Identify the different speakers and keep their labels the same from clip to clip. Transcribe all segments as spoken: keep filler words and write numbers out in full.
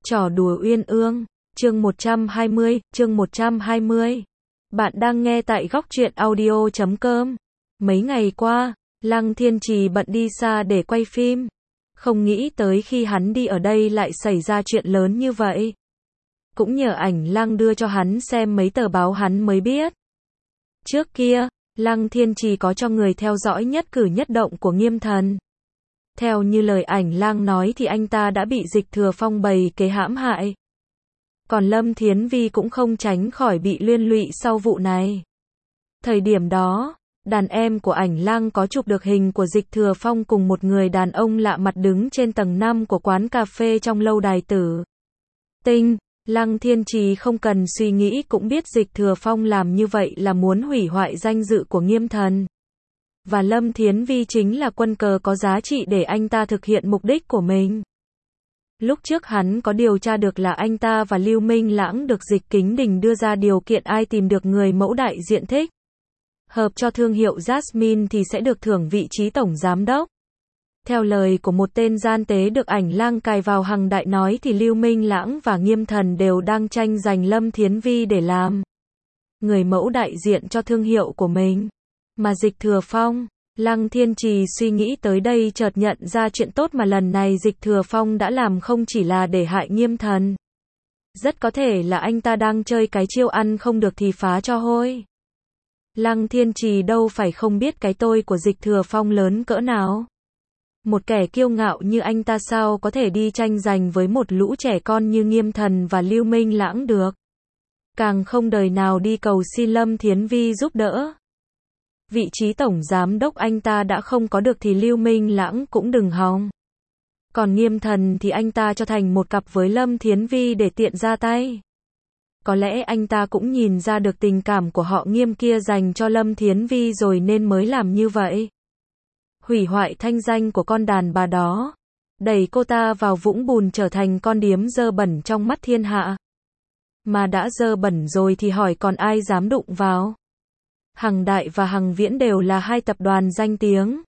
Speaker 1: Trò đùa uyên ương, chương một trăm hai mươi, chương một trăm hai mươi. Bạn đang nghe tại góc truyện audio chấm com. Mấy ngày qua, Lăng Thiên Trì bận đi xa để quay phim. Không nghĩ tới khi hắn đi ở đây lại xảy ra chuyện lớn như vậy. Cũng nhờ ảnh Lăng đưa cho hắn xem mấy tờ báo hắn mới biết. Trước kia, Lăng Thiên Trì có cho người theo dõi nhất cử nhất động của Nghiêm Thần. Theo như lời ảnh Lang nói thì anh ta đã bị Dịch Thừa Phong bày kế hãm hại. Còn Lâm Thiến Vi cũng không tránh khỏi bị liên lụy sau vụ này. Thời điểm đó, đàn em của ảnh Lang có chụp được hình của Dịch Thừa Phong cùng một người đàn ông lạ mặt đứng trên tầng năm của quán cà phê trong lâu đài Tử Tinh. Lăng Thiên Trì không cần suy nghĩ cũng biết Dịch Thừa Phong làm như vậy là muốn hủy hoại danh dự của Nghiêm Thần. Và Lâm Thiến Vi chính là quân cờ có giá trị để anh ta thực hiện mục đích của mình. Lúc trước hắn có điều tra được là anh ta và Lưu Minh Lãng được Dịch Kính Đình đưa ra điều kiện ai tìm được người mẫu đại diện thích hợp cho thương hiệu Jasmine thì sẽ được thưởng vị trí tổng giám đốc. Theo lời của một tên gian tế được ảnh Lang cài vào hằng đại nói thì Lưu Minh Lãng và Nghiêm Thần đều đang tranh giành Lâm Thiến Vi để làm người mẫu đại diện cho thương hiệu của mình. Mà Dịch Thừa Phong, Lăng Thiên Trì suy nghĩ tới đây chợt nhận ra chuyện tốt mà lần này Dịch Thừa Phong đã làm không chỉ là để hại Nghiêm Thần. Rất có thể là anh ta đang chơi cái chiêu ăn không được thì phá cho hôi. Lăng Thiên Trì đâu phải không biết cái tôi của Dịch Thừa Phong lớn cỡ nào. Một kẻ kiêu ngạo như anh ta sao có thể đi tranh giành với một lũ trẻ con như Nghiêm Thần và Lưu Minh Lãng được. Càng không đời nào đi cầu xin Lâm Thiến Vi giúp đỡ. Vị trí tổng giám đốc anh ta đã không có được thì Lưu Minh Lãng cũng đừng hòng. Còn Nghiêm Thần thì anh ta cho thành một cặp với Lâm Thiến Vi để tiện ra tay. Có lẽ anh ta cũng nhìn ra được tình cảm của họ Nghiêm kia dành cho Lâm Thiến Vi rồi nên mới làm như vậy. Hủy hoại thanh danh của con đàn bà đó. Đẩy cô ta vào vũng bùn trở thành con điếm dơ bẩn trong mắt thiên hạ. Mà đã dơ bẩn rồi thì hỏi còn ai dám đụng vào. Hằng Đại và Hằng Viễn đều là hai tập đoàn danh tiếng.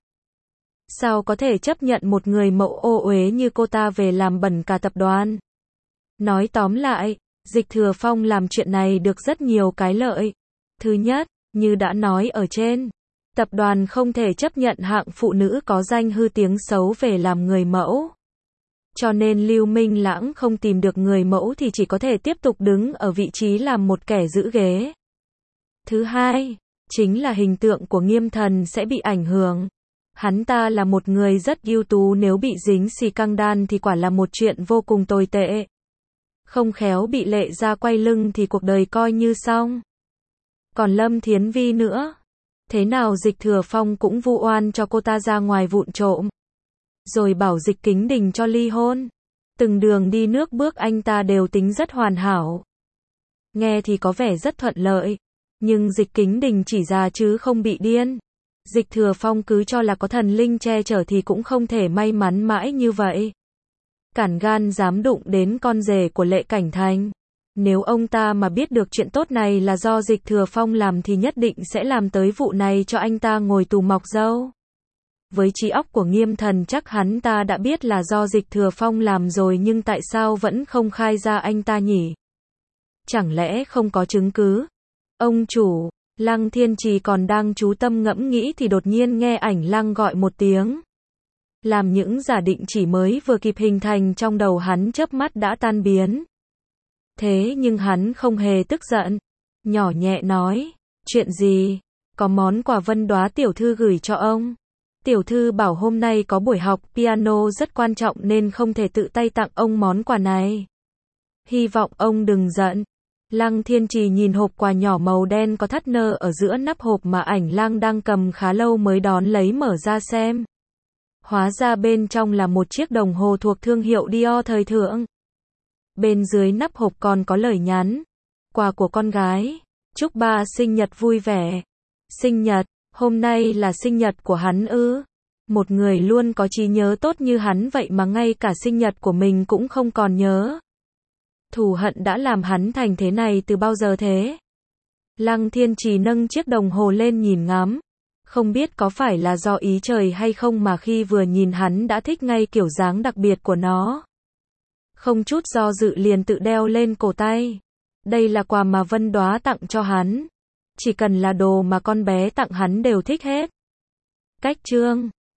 Speaker 1: Sao có thể chấp nhận một người mẫu ô uế như cô ta về làm bẩn cả tập đoàn? Nói tóm lại, Dịch Thừa Phong làm chuyện này được rất nhiều cái lợi. Thứ nhất, như đã nói ở trên, tập đoàn không thể chấp nhận hạng phụ nữ có danh hư tiếng xấu về làm người mẫu. Cho nên Lưu Minh Lãng không tìm được người mẫu thì chỉ có thể tiếp tục đứng ở vị trí làm một kẻ giữ ghế. Thứ hai, chính là hình tượng của Nghiêm Thần sẽ bị ảnh hưởng. Hắn ta là một người rất ưu tú, nếu bị dính xì căng đan thì quả là một chuyện vô cùng tồi tệ. Không khéo bị lệ ra quay lưng thì cuộc đời coi như xong. Còn Lâm Thiến Vi nữa. Thế nào Dịch Thừa Phong cũng vu oan cho cô ta ra ngoài vụng trộm. Rồi bảo Dịch Kính Đình cho ly hôn. Từng đường đi nước bước anh ta đều tính rất hoàn hảo. Nghe thì có vẻ rất thuận lợi. Nhưng Dịch Kính Đình chỉ già chứ không bị điên. Dịch Thừa Phong cứ cho là có thần linh che chở thì cũng không thể may mắn mãi như vậy. Cản gan dám đụng đến con rể của Lệ Cảnh Thành. Nếu ông ta mà biết được chuyện tốt này là do Dịch Thừa Phong làm thì nhất định sẽ làm tới vụ này cho anh ta ngồi tù mọc râu. Với trí óc của Nghiêm Thần chắc hắn ta đã biết là do Dịch Thừa Phong làm rồi nhưng tại sao vẫn không khai ra anh ta nhỉ? Chẳng lẽ không có chứng cứ? Ông chủ, Lăng Thiên Trì còn đang chú tâm ngẫm nghĩ thì đột nhiên nghe ảnh Lăng gọi một tiếng. Làm những giả định chỉ mới vừa kịp hình thành trong đầu hắn chớp mắt đã tan biến. Thế nhưng hắn không hề tức giận. Nhỏ nhẹ nói, chuyện gì? Có món quà Vân Đóa tiểu thư gửi cho ông. Tiểu thư bảo hôm nay có buổi học piano rất quan trọng nên không thể tự tay tặng ông món quà này. Hy vọng ông đừng giận. Lăng Thiên Trì nhìn hộp quà nhỏ màu đen có thắt nơ ở giữa nắp hộp mà ảnh Lang đang cầm khá lâu mới đón lấy mở ra xem. Hóa ra bên trong là một chiếc đồng hồ thuộc thương hiệu Dior thời thượng. Bên dưới nắp hộp còn có lời nhắn. Quà của con gái. Chúc ba sinh nhật vui vẻ. Sinh nhật, hôm nay là sinh nhật của hắn ư? Một người luôn có trí nhớ tốt như hắn vậy mà ngay cả sinh nhật của mình cũng không còn nhớ. Thù hận đã làm hắn thành thế này từ bao giờ thế? Lăng Thiên Trì nâng chiếc đồng hồ lên nhìn ngắm. Không biết có phải là do ý trời hay không mà khi vừa nhìn hắn đã thích ngay kiểu dáng đặc biệt của nó. Không chút do dự liền tự đeo lên cổ tay. Đây là quà mà Vân Đoá tặng cho hắn. Chỉ cần là đồ mà con bé tặng hắn đều thích hết. Cách chương